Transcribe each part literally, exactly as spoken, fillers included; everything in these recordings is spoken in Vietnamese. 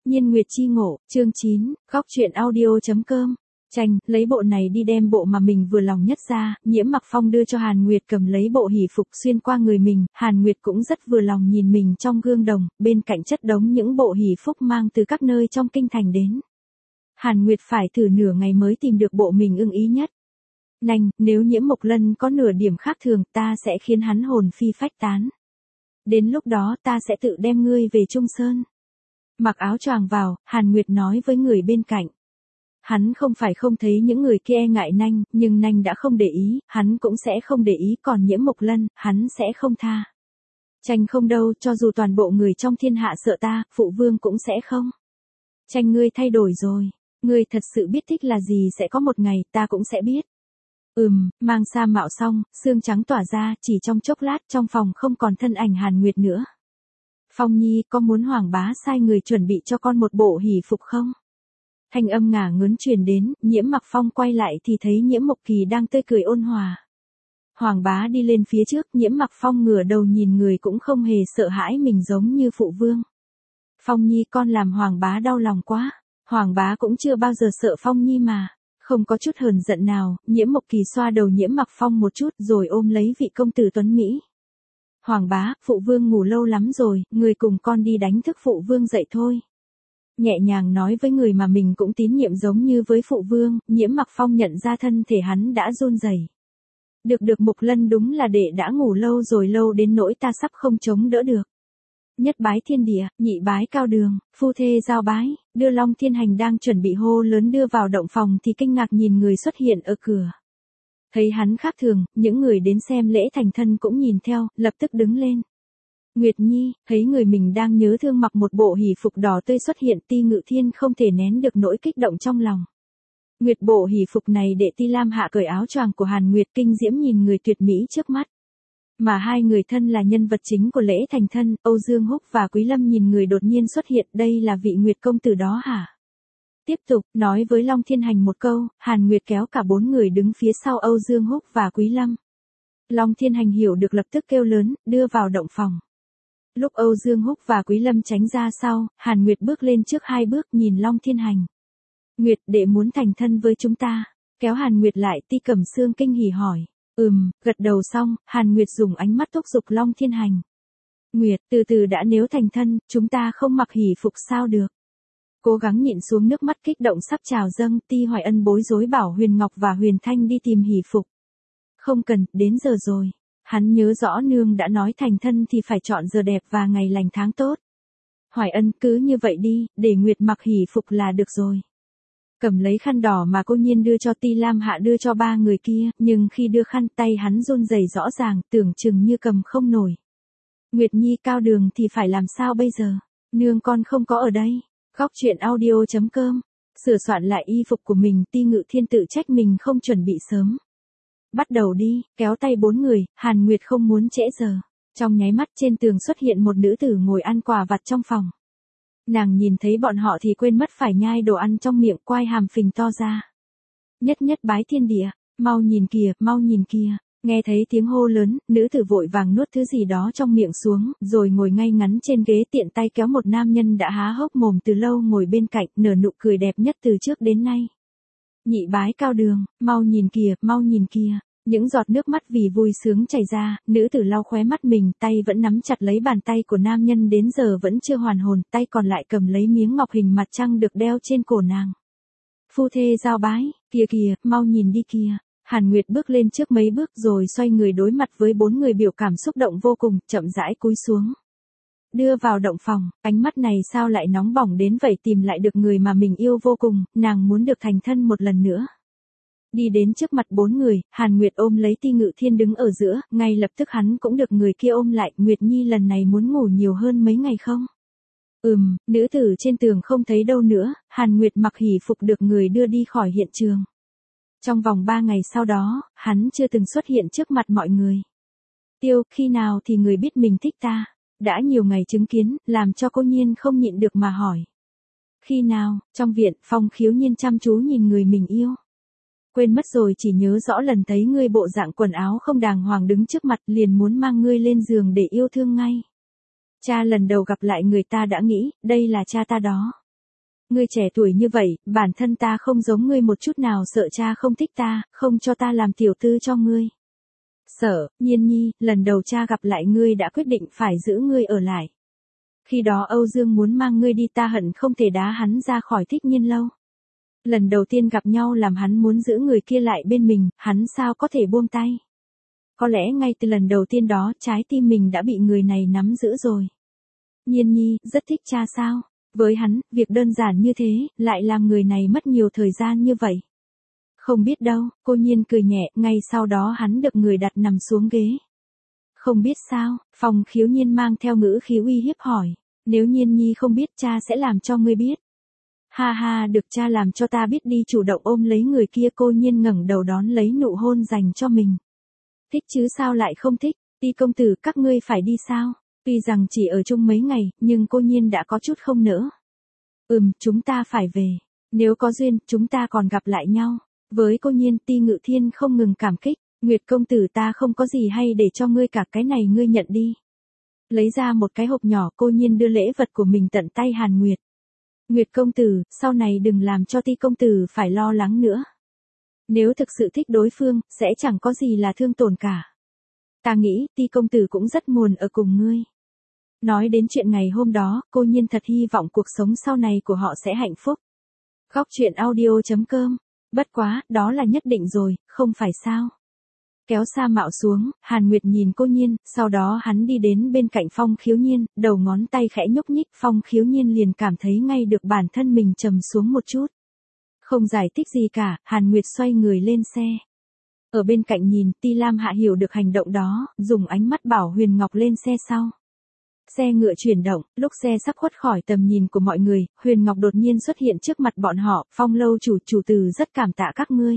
Nhiên Nguyệt chi ngộ, chương chín, góc truyện audio.com. Tranh, lấy bộ này đi đem bộ mà mình vừa lòng nhất ra, Nhiễm Mặc Phong đưa cho Hàn Nguyệt cầm lấy bộ hỷ phục xuyên qua người mình, Hàn Nguyệt cũng rất vừa lòng nhìn mình trong gương đồng, bên cạnh chất đống những bộ hỷ phục mang từ các nơi trong kinh thành đến. Hàn Nguyệt phải thử nửa ngày mới tìm được bộ mình ưng ý nhất. Nành, nếu Nhiễm Mộc Lân có nửa điểm khác thường ta sẽ khiến hắn hồn phi phách tán. Đến lúc đó ta sẽ tự đem ngươi về Trung Sơn. Mặc áo choàng vào, Hàn Nguyệt nói với người bên cạnh. Hắn không phải không thấy những người kia e ngại Nanh, nhưng Nanh đã không để ý, hắn cũng sẽ không để ý, còn Nhiễm Mộc Lân, hắn sẽ không tha. Tranh không đâu, cho dù toàn bộ người trong thiên hạ sợ ta, phụ vương cũng sẽ không. Tranh ngươi thay đổi rồi, ngươi thật sự biết thích là gì sẽ có một ngày, ta cũng sẽ biết. Ừm, mang sa mạo xong, xương trắng tỏa ra, chỉ trong chốc lát trong phòng không còn thân ảnh Hàn Nguyệt nữa. Phong Nhi, có muốn Hoàng bá sai người chuẩn bị cho con một bộ hỷ phục không? Thanh âm ngả ngớn truyền đến, Nhiễm Mặc Phong quay lại thì thấy Nhiễm Mộc Kỳ đang tươi cười ôn hòa. Hoàng bá đi lên phía trước, Nhiễm Mặc Phong ngửa đầu nhìn người cũng không hề sợ hãi mình giống như phụ vương. Phong Nhi, con làm Hoàng bá đau lòng quá. Hoàng bá cũng chưa bao giờ sợ Phong Nhi mà. Không có chút hờn giận nào, Nhiễm Mộc Kỳ xoa đầu Nhiễm Mặc Phong một chút rồi ôm lấy vị công tử tuấn Mỹ. Hoàng bá, phụ vương ngủ lâu lắm rồi, người cùng con đi đánh thức phụ vương dậy thôi. Nhẹ nhàng nói với người mà mình cũng tín nhiệm giống như với phụ vương, Nhiễm Mặc Phong nhận ra thân thể hắn đã run rẩy. Được được Mộc Lân đúng là đệ đã ngủ lâu rồi, lâu đến nỗi ta sắp không chống đỡ được. Nhất bái thiên địa, nhị bái cao đường, phu thê giao bái, đưa Long Thiên Hành đang chuẩn bị hô lớn đưa vào động phòng thì kinh ngạc nhìn người xuất hiện ở cửa. Thấy hắn khác thường, những người đến xem lễ thành thân cũng nhìn theo, lập tức đứng lên. Nguyệt Nhi, thấy người mình đang nhớ thương mặc một bộ hỷ phục đỏ tươi xuất hiện, Ti Ngự Thiên không thể nén được nỗi kích động trong lòng. Nguyệt, bộ hỷ phục này để Ti Lam hạ cởi áo choàng của Hàn Nguyệt kinh diễm nhìn người tuyệt mỹ trước mắt. Mà hai người thân là nhân vật chính của lễ thành thân, Âu Dương Húc và Quý Lâm nhìn người đột nhiên xuất hiện, đây là vị Nguyệt công tử đó hả? Tiếp tục, nói với Long Thiên Hành một câu, Hàn Nguyệt kéo cả bốn người đứng phía sau Âu Dương Húc và Quý Lâm. Long Thiên Hành hiểu được lập tức kêu lớn, đưa vào động phòng. Lúc Âu Dương Húc và Quý Lâm tránh ra sau, Hàn Nguyệt bước lên trước hai bước nhìn Long Thiên Hành. Nguyệt, đệ muốn thành thân với chúng ta. Kéo Hàn Nguyệt lại, Ti Cẩm Sương kinh hỉ hỏi. Ừm, gật đầu xong, Hàn Nguyệt dùng ánh mắt thúc giục Long Thiên Hành. Nguyệt, từ từ đã, nếu thành thân, chúng ta không mặc hỷ phục sao được. Cố gắng nhịn xuống nước mắt kích động sắp trào dâng, Ti Hoài Ân bối rối bảo Huyền Ngọc và Huyền Thanh đi tìm hỷ phục. Không cần, đến giờ rồi. Hắn nhớ rõ nương đã nói thành thân thì phải chọn giờ đẹp và ngày lành tháng tốt. Hoài Ân, cứ như vậy đi, để Nguyệt mặc hỷ phục là được rồi. Cầm lấy khăn đỏ mà cô Nhiên đưa cho Ti Lam Hạ đưa cho ba người kia, nhưng khi đưa khăn tay hắn run rẩy rõ ràng, tưởng chừng như cầm không nổi. Nguyệt Nhi, cao đường thì phải làm sao bây giờ? Nương con không có ở đây. Góc truyện audio.com. Sửa soạn lại y phục của mình, Ti Ngự Thiên tự trách mình không chuẩn bị sớm. Bắt đầu đi, kéo tay bốn người, Hàn Nguyệt không muốn trễ giờ. Trong nháy mắt trên tường xuất hiện một nữ tử ngồi ăn quà vặt trong phòng. Nàng nhìn thấy bọn họ thì quên mất phải nhai đồ ăn trong miệng, quai hàm phình to ra. Nhất nhất bái thiên địa, mau nhìn kìa, mau nhìn kìa. Nghe thấy tiếng hô lớn, nữ tử vội vàng nuốt thứ gì đó trong miệng xuống, rồi ngồi ngay ngắn trên ghế, tiện tay kéo một nam nhân đã há hốc mồm từ lâu ngồi bên cạnh, nở nụ cười đẹp nhất từ trước đến nay. Nhị bái cao đường, mau nhìn kìa, mau nhìn kìa. Những giọt nước mắt vì vui sướng chảy ra, nữ tử lau khóe mắt mình, tay vẫn nắm chặt lấy bàn tay của nam nhân đến giờ vẫn chưa hoàn hồn, tay còn lại cầm lấy miếng ngọc hình mặt trăng được đeo trên cổ nàng. Phu thê giao bái, kìa kìa, mau nhìn đi kìa. Hàn Nguyệt bước lên trước mấy bước rồi xoay người đối mặt với bốn người biểu cảm xúc động vô cùng, chậm rãi cúi xuống. Đưa vào động phòng, ánh mắt này sao lại nóng bỏng đến vậy, tìm lại được người mà mình yêu vô cùng, nàng muốn được thành thân một lần nữa. Đi đến trước mặt bốn người, Hàn Nguyệt ôm lấy Ti Ngự Thiên đứng ở giữa, ngay lập tức hắn cũng được người kia ôm lại. Nguyệt Nhi lần này muốn ngủ nhiều hơn mấy ngày không? Ừm, nữ tử trên tường không thấy đâu nữa, Hàn Nguyệt mặc hỷ phục được người đưa đi khỏi hiện trường. Trong vòng ba ngày sau đó, hắn chưa từng xuất hiện trước mặt mọi người. Tiêu, khi nào thì người biết mình thích ta? Đã nhiều ngày chứng kiến, làm cho cô Nhiên không nhịn được mà hỏi. Khi nào? Trong viện, Phong Khiếu Nhiên chăm chú nhìn người mình yêu. Quên mất rồi, chỉ nhớ rõ lần thấy ngươi bộ dạng quần áo không đàng hoàng đứng trước mặt liền muốn mang ngươi lên giường để yêu thương ngay. Cha lần đầu gặp lại người ta đã nghĩ, đây là cha ta đó. Ngươi trẻ tuổi như vậy, bản thân ta không giống ngươi một chút nào, sợ cha không thích ta, không cho ta làm tiểu tư cho ngươi. Sợ, Nhiên Nhi, lần đầu cha gặp lại ngươi đã quyết định phải giữ ngươi ở lại. Khi đó Âu Dương muốn mang ngươi đi, ta hận không thể đá hắn ra khỏi Thích Nhiên lâu. Lần đầu tiên gặp nhau làm hắn muốn giữ người kia lại bên mình, hắn sao có thể buông tay. Có lẽ ngay từ lần đầu tiên đó, trái tim mình đã bị người này nắm giữ rồi. Nhiên Nhi, rất thích cha sao? Với hắn, việc đơn giản như thế, lại làm người này mất nhiều thời gian như vậy. Không biết đâu, cô Nhiên cười nhẹ, ngay sau đó hắn được người đặt nằm xuống ghế. Không biết sao, Phong Khiếu Nhiên mang theo ngữ khí uy hiếp hỏi, nếu Nhiên Nhi không biết cha sẽ làm cho ngươi biết. Ha ha, được cha làm cho ta biết đi, chủ động ôm lấy người kia. Cô Nhiên ngẩng đầu đón lấy nụ hôn dành cho mình. Thích chứ sao lại không thích, Ti công tử các ngươi phải đi sao? Tuy rằng chỉ ở chung mấy ngày, nhưng cô Nhiên đã có chút không nỡ. Ừm, chúng ta phải về. Nếu có duyên, chúng ta còn gặp lại nhau. Với cô Nhiên, Ti Ngự Thiên không ngừng cảm kích. Nguyệt công tử, ta không có gì hay để cho ngươi cả, cái này ngươi nhận đi. Lấy ra một cái hộp nhỏ, cô Nhiên đưa lễ vật của mình tận tay Hàn Nguyệt. Nguyệt công tử, sau này đừng làm cho Ti công tử phải lo lắng nữa. Nếu thực sự thích đối phương, sẽ chẳng có gì là thương tổn cả. Ta nghĩ, Ti công tử cũng rất muốn ở cùng ngươi. Nói đến chuyện ngày hôm đó, cô Nhiên thật hy vọng cuộc sống sau này của họ sẽ hạnh phúc. Góc truyện audio chấm com. Bất quá, đó là nhất định rồi, không phải sao? Kéo sa mạo xuống, Hàn Nguyệt nhìn cô Nhiên, sau đó hắn đi đến bên cạnh Phong Khiếu Nhiên, đầu ngón tay khẽ nhúc nhích, Phong Khiếu Nhiên liền cảm thấy ngay được bản thân mình trầm xuống một chút. Không giải thích gì cả, Hàn Nguyệt xoay người lên xe. Ở bên cạnh nhìn, Ti Lam Hạ hiểu được hành động đó, dùng ánh mắt bảo Huyền Ngọc lên xe sau. Xe ngựa chuyển động, lúc xe sắp khuất khỏi tầm nhìn của mọi người, Huyền Ngọc đột nhiên xuất hiện trước mặt bọn họ. Phong lâu chủ, chủ tử rất cảm tạ các ngươi.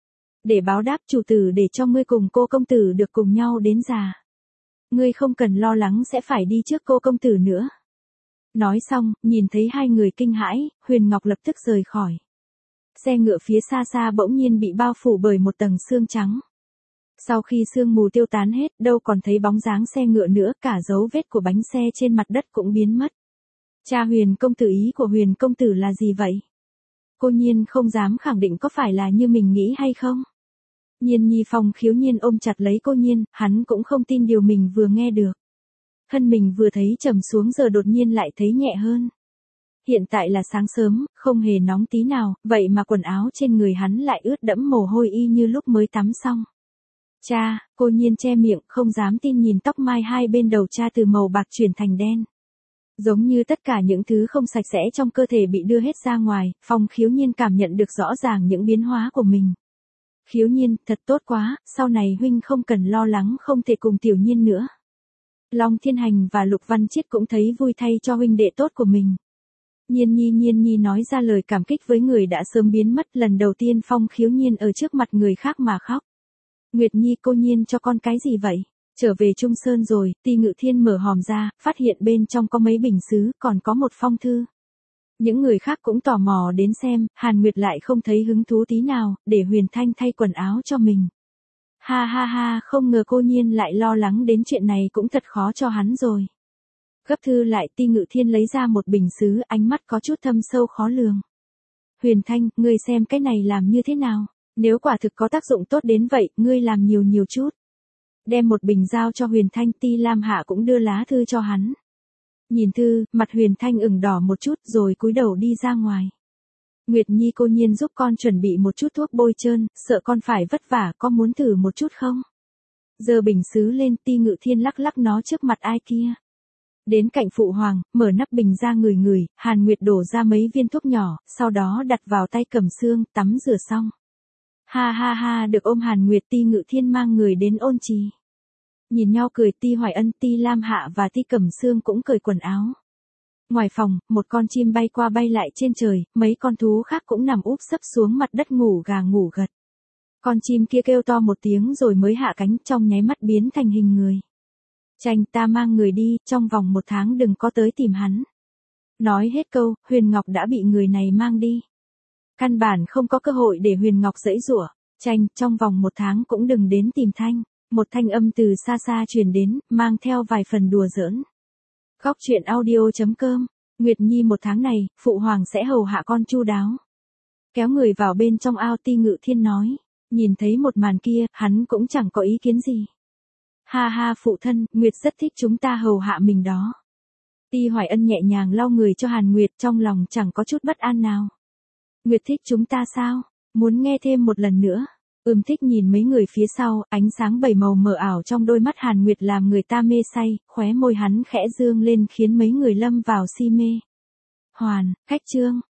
Để báo đáp, chủ tử để cho ngươi cùng cô công tử được cùng nhau đến già. Ngươi không cần lo lắng sẽ phải đi trước cô công tử nữa. Nói xong, nhìn thấy hai người kinh hãi, Huyền Ngọc lập tức rời khỏi. Xe ngựa phía xa xa bỗng nhiên bị bao phủ bởi một tầng sương trắng. Sau khi sương mù tiêu tán hết, đâu còn thấy bóng dáng xe ngựa nữa, cả dấu vết của bánh xe trên mặt đất cũng biến mất. Cha Huyền công tử, ý của Huyền công tử là gì vậy? Cô Nhiên không dám khẳng định có phải là như mình nghĩ hay không. Nhiên Nhi, Phong Khiếu Nhiên ôm chặt lấy cô Nhiên, hắn cũng không tin điều mình vừa nghe được. Thân mình vừa thấy trầm xuống giờ đột nhiên lại thấy nhẹ hơn. Hiện tại là sáng sớm, không hề nóng tí nào, vậy mà quần áo trên người hắn lại ướt đẫm mồ hôi y như lúc mới tắm xong. Cha, cô Nhiên che miệng, không dám tin nhìn tóc mai hai bên đầu cha từ màu bạc chuyển thành đen. Giống như tất cả những thứ không sạch sẽ trong cơ thể bị đưa hết ra ngoài, Phong Khiếu Nhiên cảm nhận được rõ ràng những biến hóa của mình. Khiếu Nhiên, thật tốt quá, sau này huynh không cần lo lắng không thể cùng Tiểu Nhiên nữa. Long Thiên Hành và Lục Văn Chiết cũng thấy vui thay cho huynh đệ tốt của mình. Nhiên Nhi Nhiên Nhi nói ra lời cảm kích với người đã sớm biến mất, lần đầu tiên Phong Khiếu Nhiên ở trước mặt người khác mà khóc. Nguyệt Nhi, cô Nhiên cho con cái gì vậy? Trở về Trung Sơn rồi, Ti Ngự Thiên mở hòm ra, phát hiện bên trong có mấy bình sứ, còn có một phong thư. Những người khác cũng tò mò đến xem, Hàn Nguyệt lại không thấy hứng thú tí nào, để Huyền Thanh thay quần áo cho mình. Ha ha ha, không ngờ cô Nhiên lại lo lắng đến chuyện này, cũng thật khó cho hắn rồi. Gấp thư lại, Ti Ngự Thiên lấy ra một bình sứ, ánh mắt có chút thâm sâu khó lường. Huyền Thanh, ngươi xem cái này làm như thế nào? Nếu quả thực có tác dụng tốt đến vậy, ngươi làm nhiều nhiều chút. Đem một bình giao cho Huyền Thanh, Ti Lam Hạ cũng đưa lá thư cho hắn. Nhìn thư, mặt Huyền Thanh ửng đỏ một chút rồi cúi đầu đi ra ngoài. Nguyệt Nhi, cô Nhiên giúp con chuẩn bị một chút thuốc bôi trơn, sợ con phải vất vả, có muốn thử một chút không? Giơ bình sứ lên, Ti Ngự Thiên lắc lắc nó trước mặt ai kia. Đến cạnh Phụ Hoàng, mở nắp bình ra ngửi ngửi, Hàn Nguyệt đổ ra mấy viên thuốc nhỏ, sau đó đặt vào tay Cẩm Xương, tắm rửa xong. Ha ha ha, được ôm Hàn Nguyệt, Ti Ngự Thiên mang người đến ôn trì. Nhìn nhau cười, Ti Hoài Ân, Ti Lam Hạ và Ti Cẩm Xương cũng cởi quần áo. Ngoài phòng, một con chim bay qua bay lại trên trời, mấy con thú khác cũng nằm úp sấp xuống mặt đất ngủ gà ngủ gật. Con chim kia kêu to một tiếng rồi mới hạ cánh, trong nháy mắt biến thành hình người. Tranh, ta mang người đi, trong vòng một tháng đừng có tới tìm hắn. Nói hết câu, Huyền Ngọc đã bị người này mang đi. Căn bản không có cơ hội để Huyền Ngọc giãy giụa. Tranh, trong vòng một tháng cũng đừng đến tìm Thanh. Một thanh âm từ xa xa truyền đến, mang theo vài phần đùa giỡn. Góc truyện audio chấm com Nguyệt Nhi một tháng này, phụ hoàng sẽ hầu hạ con chu đáo. Kéo người vào bên trong ao Ti Ngự Thiên nói. Nhìn thấy một màn kia, hắn cũng chẳng có ý kiến gì. Ha ha phụ thân, Nguyệt rất thích chúng ta hầu hạ mình đó. Ti Hoài Ân nhẹ nhàng lau người cho Hàn Nguyệt, trong lòng chẳng có chút bất an nào. Nguyệt thích chúng ta sao? Muốn nghe thêm một lần nữa. Ừm thích nhìn mấy người phía sau, ánh sáng bảy màu mờ ảo trong đôi mắt Hàn Nguyệt làm người ta mê say, khóe môi hắn khẽ dương lên khiến mấy người lâm vào si mê. Hoàn, cách chương.